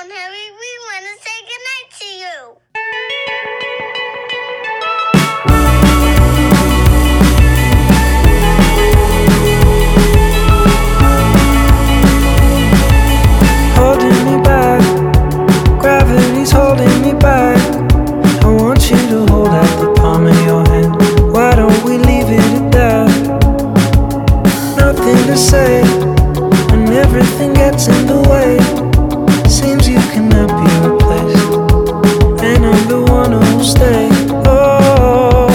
on, Harry. We want to say goodnight to you. Holding me back, gravity's holding me back. I want you to hold out the palm of your hand. Why don't we leave it at that? Nothing to say when everything gets in the way. Seems you cannot be replaced, and I'm the one who'll stay. Oh,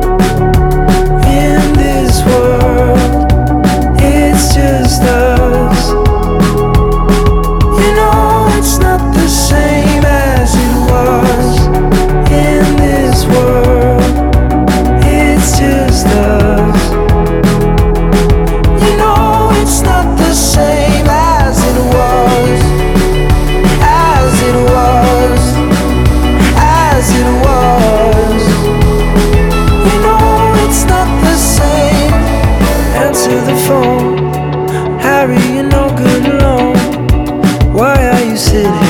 in this world, it's just us. You know it's not the same as it was. In this world, it's just us. You know it's not the same as it was. As it was. As it was. You know it's not the same. Answer the phone, Harry, you're no good alone. Why are you sitting